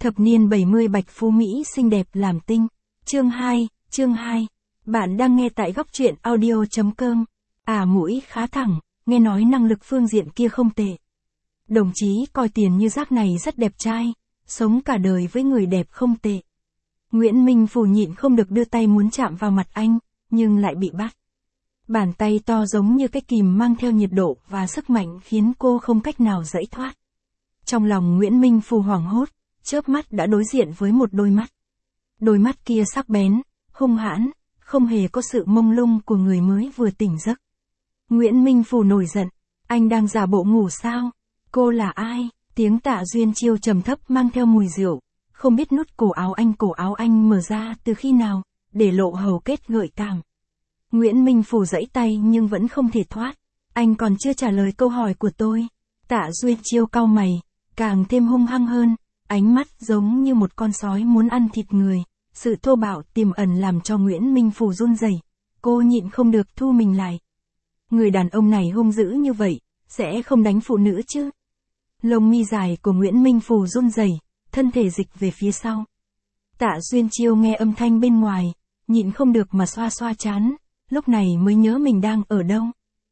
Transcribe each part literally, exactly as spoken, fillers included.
Thập niên bảy mươi Bạch Phú Mỹ xinh đẹp làm tinh. Chương hai, chương hai. Bạn đang nghe tại góc truyện audio chấm com. À mũi khá thẳng, nghe nói năng lực phương diện kia không tệ. Đồng chí coi tiền như rác này rất đẹp trai, sống cả đời với người đẹp không tệ. Nguyễn Minh Phù nhịn không được đưa tay muốn chạm vào mặt anh, nhưng lại bị bắt. Bàn tay to giống như cái kìm mang theo nhiệt độ và sức mạnh khiến cô không cách nào giãy thoát. Trong lòng Nguyễn Minh Phù hoảng hốt, chớp mắt đã đối diện với một đôi mắt. Đôi mắt kia sắc bén, hung hãn, không hề có sự mông lung của người mới vừa tỉnh giấc. Nguyễn Minh Phù nổi giận, anh đang giả bộ ngủ sao? Cô là ai? Tiếng Tạ Duyên Chiêu trầm thấp mang theo mùi rượu, không biết nút cổ áo anh cổ áo anh mở ra từ khi nào, để lộ hầu kết gợi cảm. Nguyễn Minh Phù giãy tay nhưng vẫn không thể thoát, anh còn chưa trả lời câu hỏi của tôi. Tạ Duyên Chiêu cau mày, càng thêm hung hăng hơn, ánh mắt giống như một con sói muốn ăn thịt người, sự thô bạo tiềm ẩn làm cho Nguyễn Minh Phù run rẩy. Cô nhịn không được thu mình lại. Người đàn ông này hung dữ như vậy, sẽ không đánh phụ nữ chứ? Lông mi dài của Nguyễn Minh Phù run rẩy, thân thể dịch về phía sau. Tạ Duyên Chiêu nghe âm thanh bên ngoài, nhịn không được mà xoa xoa trán, lúc này mới nhớ mình đang ở đâu.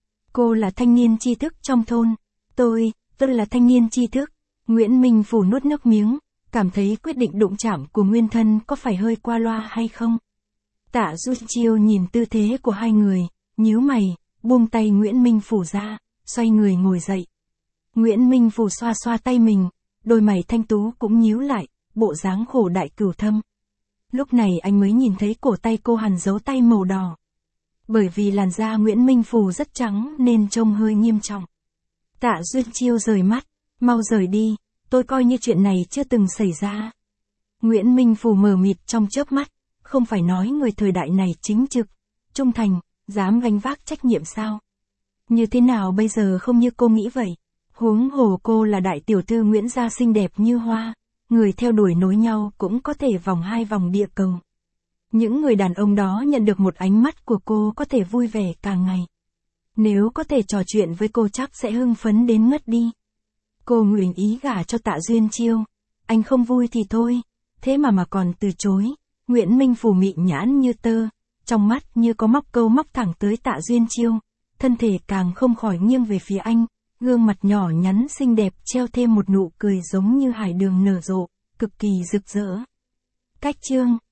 Cô là thanh niên tri thức trong thôn. Tôi, tôi là thanh niên tri thức. Nguyễn Minh Phù nuốt nước miếng, cảm thấy quyết định đụng chạm của nguyên thân có phải hơi qua loa hay không. Tạ Duyên Chiêu nhìn tư thế của hai người, nhíu mày, buông tay Nguyễn Minh Phù ra, xoay người ngồi dậy. Nguyễn Minh Phù xoa xoa tay mình, đôi mày thanh tú cũng nhíu lại, bộ dáng khổ đại cửu thâm. Lúc này anh mới nhìn thấy cổ tay cô hằn dấu tay màu đỏ. Bởi vì làn da Nguyễn Minh Phù rất trắng nên trông hơi nghiêm trọng. Tạ Duyên Chiêu rời mắt, mau rời đi, tôi coi như chuyện này chưa từng xảy ra. Nguyễn Minh Phù mờ mịt trong chớp mắt, không phải nói người thời đại này chính trực, trung thành, dám gánh vác trách nhiệm sao? Như thế nào bây giờ không như cô nghĩ vậy? Huống hồ cô là đại tiểu thư Nguyễn gia xinh đẹp như hoa, người theo đuổi nối nhau cũng có thể vòng hai vòng địa cầu. Những người đàn ông đó nhận được một ánh mắt của cô có thể vui vẻ cả ngày. Nếu có thể trò chuyện với cô chắc sẽ hưng phấn đến ngất đi. Cô nguyện ý gả cho Tạ Duyên Chiêu. Anh không vui thì thôi, thế mà mà còn từ chối. Nguyễn Minh Phù mị nhãn như tơ, trong mắt như có móc câu móc thẳng tới Tạ Duyên Chiêu, thân thể càng không khỏi nghiêng về phía anh, gương mặt nhỏ nhắn xinh đẹp treo thêm một nụ cười giống như hải đường nở rộ, cực kỳ rực rỡ. Cách chương